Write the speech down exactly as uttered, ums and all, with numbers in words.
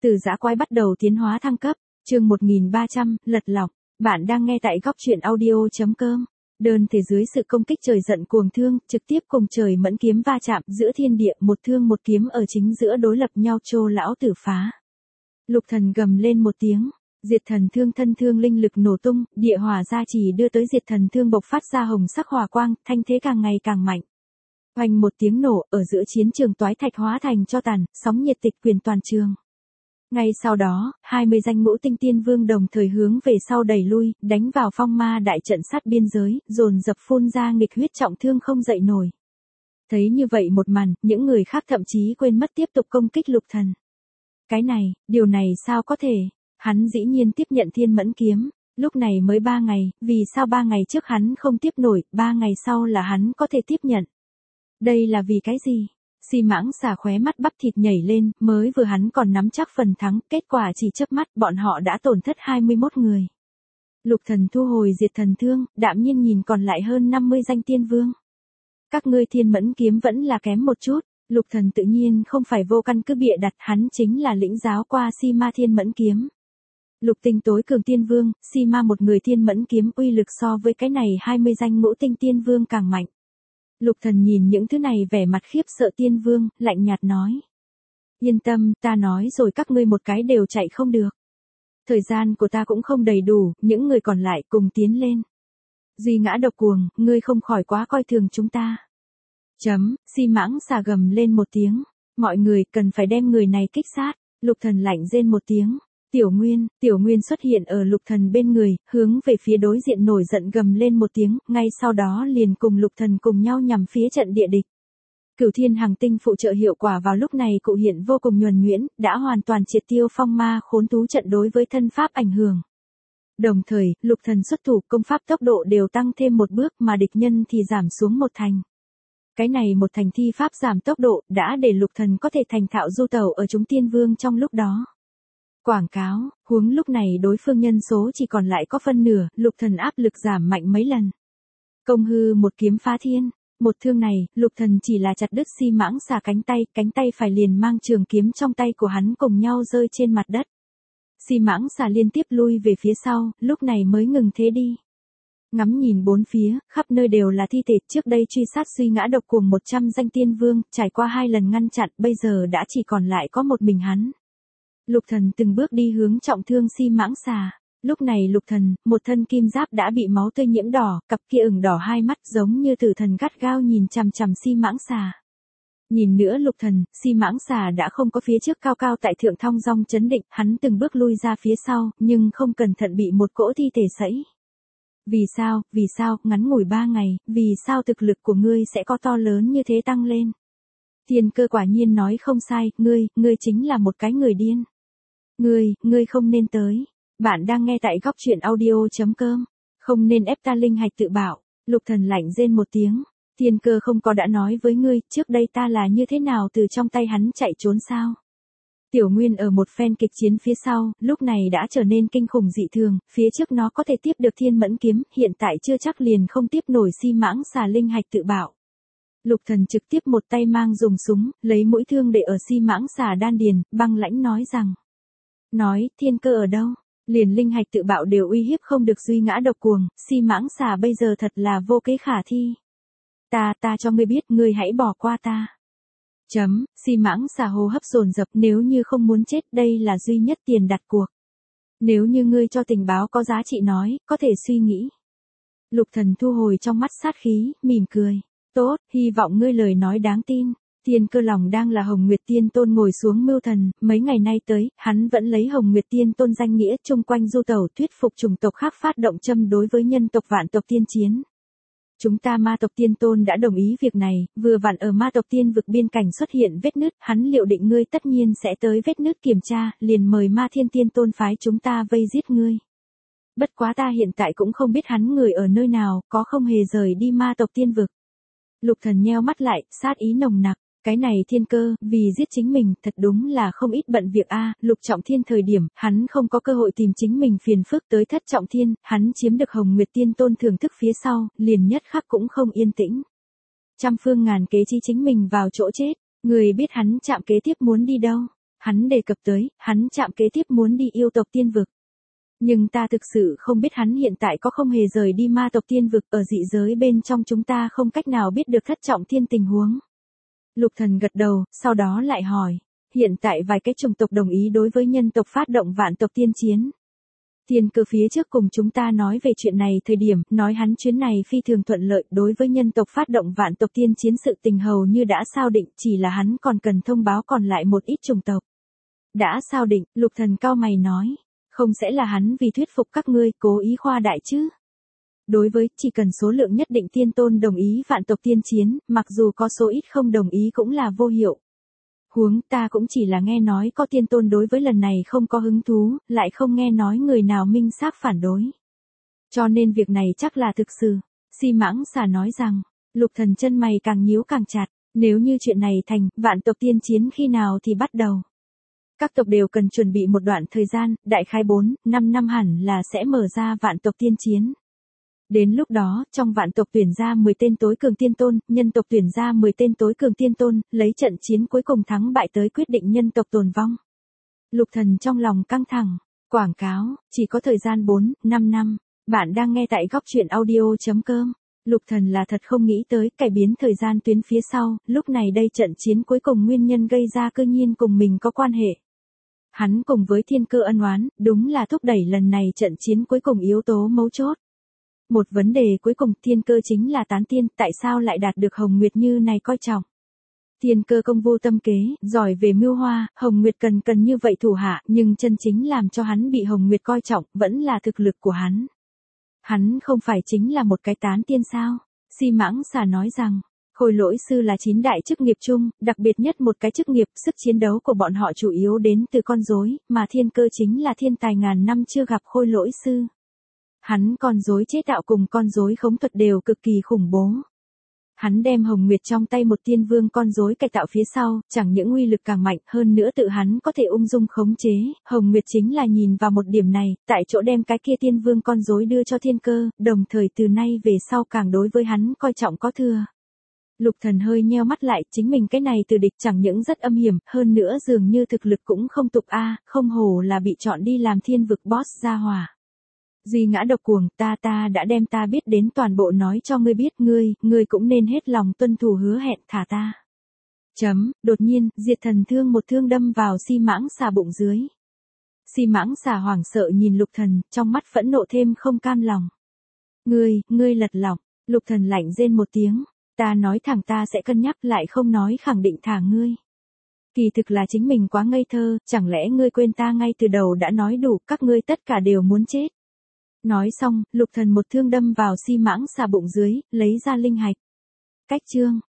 Từ dã quái bắt đầu tiến hóa thăng cấp, chương một nghìn ba trăm, lật lọng. Bạn đang nghe tại góc truyện audio.com. Đơn thể dưới sự công kích trời giận cuồng thương, trực tiếp cùng trời mẫn kiếm va chạm giữa thiên địa, một thương một kiếm ở chính giữa đối lập nhau, Trô lão tử phá. Lục Thần gầm lên một tiếng, diệt thần thương thân thương linh lực nổ tung, địa hỏa gia trì đưa tới diệt thần thương bộc phát ra hồng sắc hỏa quang, thanh thế càng ngày càng mạnh. Oanh một tiếng nổ, ở giữa chiến trường toái thạch hóa thành tro tàn, sóng nhiệt tịch quyền toàn trường. Ngay sau đó, hai mươi danh ngũ tinh tiên vương đồng thời hướng về sau đẩy lui, đánh vào phong ma đại trận sát biên giới, dồn dập phun ra nghịch huyết trọng thương không dậy nổi. Thấy như vậy một màn, những người khác thậm chí quên mất tiếp tục công kích Lục Thần. Cái này, điều này sao có thể? Hắn dĩ nhiên tiếp nhận thiên mẫn kiếm, lúc này mới ba ngày, vì sao ba ngày trước hắn không tiếp nổi, ba ngày sau là hắn có thể tiếp nhận? Đây là vì cái gì? Si mãng xà khóe mắt bắp thịt nhảy lên, mới vừa hắn còn nắm chắc phần thắng, kết quả chỉ chớp mắt bọn họ đã tổn thất hai mươi mốt người. Lục Thần thu hồi diệt thần thương, đạm nhiên nhìn còn lại hơn năm mươi danh tiên vương. Các ngươi thiên mẫn kiếm vẫn là kém một chút, Lục Thần tự nhiên không phải vô căn cứ bịa đặt, hắn chính là lĩnh giáo qua si ma thiên mẫn kiếm. Lục tinh tối cường tiên vương, si ma một người thiên mẫn kiếm uy lực so với cái này hai mươi danh ngũ tinh tiên vương càng mạnh. Lục Thần nhìn những thứ này vẻ mặt khiếp sợ tiên vương, lạnh nhạt nói. Yên tâm, ta nói rồi các ngươi một cái đều chạy không được. Thời gian của ta cũng không đầy đủ, những người còn lại cùng tiến lên. Duy ngã độc cuồng, ngươi không khỏi quá coi thường chúng ta. Chấm, si mãng xà gầm lên một tiếng. Mọi người cần phải đem người này kích sát. Lục Thần lạnh rên một tiếng. Tiểu Nguyên, Tiểu Nguyên xuất hiện ở Lục Thần bên người, hướng về phía đối diện nổi giận gầm lên một tiếng, ngay sau đó liền cùng Lục Thần cùng nhau nhằm phía trận địa địch. Cửu Thiên Hằng Tinh phụ trợ hiệu quả vào lúc này cụ hiện vô cùng nhuần nhuyễn, đã hoàn toàn triệt tiêu phong ma khốn thú trận đối với thân pháp ảnh hưởng. Đồng thời, Lục Thần xuất thủ công pháp tốc độ đều tăng thêm một bước mà địch nhân thì giảm xuống một thành. Cái này một thành thi pháp giảm tốc độ đã để Lục Thần có thể thành thạo du tẩu ở chúng tiên vương trong lúc đó. Quảng cáo, huống lúc này đối phương nhân số chỉ còn lại có phân nửa, Lục Thần áp lực giảm mạnh mấy lần. Công hư một kiếm phá thiên, một thương này, Lục Thần chỉ là chặt đứt si mãng xà cánh tay, cánh tay phải liền mang trường kiếm trong tay của hắn cùng nhau rơi trên mặt đất. Si mãng xà liên tiếp lui về phía sau, lúc này mới ngừng thế đi. Ngắm nhìn bốn phía, khắp nơi đều là thi thể, trước đây truy sát suy ngã độc cuồng một trăm danh tiên vương, trải qua hai lần ngăn chặn, bây giờ đã chỉ còn lại có một mình hắn. Lục Thần từng bước đi hướng trọng thương si mãng xà. Lúc này Lục Thần, một thân kim giáp đã bị máu tươi nhiễm đỏ, cặp kia ửng đỏ hai mắt giống như tử thần gắt gao nhìn chằm chằm si mãng xà. Nhìn nữa Lục Thần, si mãng xà đã không có phía trước cao cao tại thượng thong dong chấn định, hắn từng bước lui ra phía sau, nhưng không cẩn thận bị một cỗ thi thể sẫy. Vì sao, vì sao, ngắn ngủi ba ngày, vì sao thực lực của ngươi sẽ có to lớn như thế tăng lên? Thiên Cơ quả nhiên nói không sai, ngươi, ngươi chính là một cái người điên. Ngươi, ngươi không nên tới. Bạn đang nghe tại góc truyện audio.com. Không nên ép ta linh hạch tự bảo. Lục Thần lạnh rên một tiếng. Thiên Cơ không có đã nói với ngươi, trước đây ta là như thế nào từ trong tay hắn chạy trốn sao? Tiểu Nguyên ở một phen kịch chiến phía sau, lúc này đã trở nên kinh khủng dị thường, phía trước nó có thể tiếp được thiên mẫn kiếm, hiện tại chưa chắc liền không tiếp nổi si mãng xà linh hạch tự bảo. Lục Thần trực tiếp một tay mang dùng súng, lấy mũi thương để ở si mãng xà đan điền, băng lãnh nói rằng. Nói, Thiên Cơ ở đâu? Liền linh hạch tự bạo đều uy hiếp không được duy ngã độc cuồng, si mãng xà bây giờ thật là vô kế khả thi. Ta, ta cho ngươi biết, ngươi hãy bỏ qua ta. Chấm, si mãng xà hô hấp dồn dập, nếu như không muốn chết, đây là duy nhất tiền đặt cuộc. Nếu như ngươi cho tình báo có giá trị nói, có thể suy nghĩ. Lục Thần thu hồi trong mắt sát khí, mỉm cười. Tốt, hy vọng ngươi lời nói đáng tin. Thiên Cơ lòng đang là Hồng Nguyệt Tiên Tôn ngồi xuống mưu thần, mấy ngày nay tới, hắn vẫn lấy Hồng Nguyệt Tiên Tôn danh nghĩa chung quanh du tẩu thuyết phục chủng tộc khác phát động châm đối với nhân tộc vạn tộc tiên chiến. Chúng ta ma tộc tiên tôn đã đồng ý việc này, vừa vặn ở ma tộc tiên vực biên cảnh xuất hiện vết nứt, hắn liệu định ngươi tất nhiên sẽ tới vết nứt kiểm tra, liền mời ma thiên tiên tôn phái chúng ta vây giết ngươi. Bất quá ta hiện tại cũng không biết hắn người ở nơi nào, có không hề rời đi ma tộc tiên vực. Lục Thần nheo mắt lại, sát ý nồng nặc. Cái này Thiên Cơ, vì giết chính mình, thật đúng là không ít bận việc a. Lục Trọng Thiên thời điểm, hắn không có cơ hội tìm chính mình phiền phức tới Thất Trọng Thiên, hắn chiếm được Hồng Nguyệt Tiên Tôn thưởng thức phía sau, liền nhất khắc cũng không yên tĩnh. Trăm phương ngàn kế chi chính mình vào chỗ chết, người biết hắn chạm kế tiếp muốn đi đâu? Hắn đề cập tới, hắn chạm kế tiếp muốn đi yêu tộc tiên vực. Nhưng ta thực sự không biết hắn hiện tại có không hề rời đi ma tộc tiên vực, ở dị giới bên trong chúng ta không cách nào biết được thất trọng thiên tình huống. Lục Thần gật đầu, sau đó lại hỏi, hiện tại vài cái chủng tộc đồng ý đối với nhân tộc phát động vạn tộc tiên chiến. Thiên Cơ phía trước cùng chúng ta nói về chuyện này thời điểm, nói hắn chuyến này phi thường thuận lợi, đối với nhân tộc phát động vạn tộc tiên chiến sự tình hầu như đã sao định, chỉ là hắn còn cần thông báo còn lại một ít chủng tộc. Đã sao định, Lục Thần cao mày nói, không sẽ là hắn vì thuyết phục các ngươi cố ý khoa đại chứ? Đối với, chỉ cần số lượng nhất định tiên tôn đồng ý vạn tộc tiên chiến, mặc dù có số ít không đồng ý cũng là vô hiệu. Huống ta cũng chỉ là nghe nói có tiên tôn đối với lần này không có hứng thú, lại không nghe nói người nào minh xác phản đối. Cho nên việc này chắc là thực sự. Si Mãng Xà nói rằng, Lục Thần chân mày càng nhíu càng chặt, nếu như chuyện này thành, vạn tộc tiên chiến khi nào thì bắt đầu? Các tộc đều cần chuẩn bị một đoạn thời gian, đại khái bốn, năm năm hẳn là sẽ mở ra vạn tộc tiên chiến. Đến lúc đó, trong vạn tộc tuyển ra mười tên tối cường tiên tôn, nhân tộc tuyển ra mười tên tối cường tiên tôn, lấy trận chiến cuối cùng thắng bại tới quyết định nhân tộc tồn vong. Lục Thần trong lòng căng thẳng, quảng cáo, chỉ có thời gian bốn, năm năm. Bạn đang nghe tại góc truyện audio chấm com. Lục Thần là thật không nghĩ tới cải biến thời gian tuyến phía sau, lúc này đây trận chiến cuối cùng nguyên nhân gây ra cư nhiên cùng mình có quan hệ. Hắn cùng với Thiên Cơ ân oán, đúng là thúc đẩy lần này trận chiến cuối cùng yếu tố mấu chốt. Một vấn đề cuối cùng, Thiên Cơ chính là tán tiên, tại sao lại đạt được Hồng Nguyệt như này coi trọng? Thiên Cơ công vô tâm kế, giỏi về mưu hoa, Hồng Nguyệt cần cần như vậy thủ hạ, nhưng chân chính làm cho hắn bị Hồng Nguyệt coi trọng, vẫn là thực lực của hắn. Hắn không phải chính là một cái tán tiên sao? Si Mãng Xà nói rằng, Khôi Lỗi Sư là chín đại chức nghiệp chung, đặc biệt nhất một cái chức nghiệp, sức chiến đấu của bọn họ chủ yếu đến từ con rối, mà Thiên Cơ chính là thiên tài ngàn năm chưa gặp Khôi Lỗi Sư. Hắn con rối chế tạo cùng con rối khống thuật đều cực kỳ khủng bố. Hắn đem Hồng Nguyệt trong tay một tiên vương con rối cải tạo phía sau, chẳng những uy lực càng mạnh, hơn nữa tự hắn có thể ung dung khống chế. Hồng Nguyệt chính là nhìn vào một điểm này, tại chỗ đem cái kia tiên vương con rối đưa cho Thiên Cơ, đồng thời từ nay về sau càng đối với hắn coi trọng có thừa. Lục Thần hơi nheo mắt lại, chính mình cái này từ địch chẳng những rất âm hiểm, hơn nữa dường như thực lực cũng không tục a, không hổ là bị chọn đi làm thiên vực boss gia hỏa. Duy ngã độc cuồng, ta ta đã đem ta biết đến toàn bộ nói cho ngươi biết, ngươi, ngươi cũng nên hết lòng tuân thủ hứa hẹn thả ta. Chấm, đột nhiên, Diệt Thần thương một thương đâm vào Si Mãng Xà bụng dưới. Si Mãng Xà hoảng sợ nhìn Lục Thần, trong mắt phẫn nộ thêm không cam lòng. Ngươi, ngươi lật lọng, Lục Thần lạnh rên một tiếng, ta nói thẳng ta sẽ cân nhắc lại không nói khẳng định thả ngươi. Kỳ thực là chính mình quá ngây thơ, chẳng lẽ ngươi quên ta ngay từ đầu đã nói đủ, các ngươi tất cả đều muốn chết. Nói xong, Lục Thần một thương đâm vào Si Mãng Xà bụng dưới, lấy ra linh hạch. Cách chương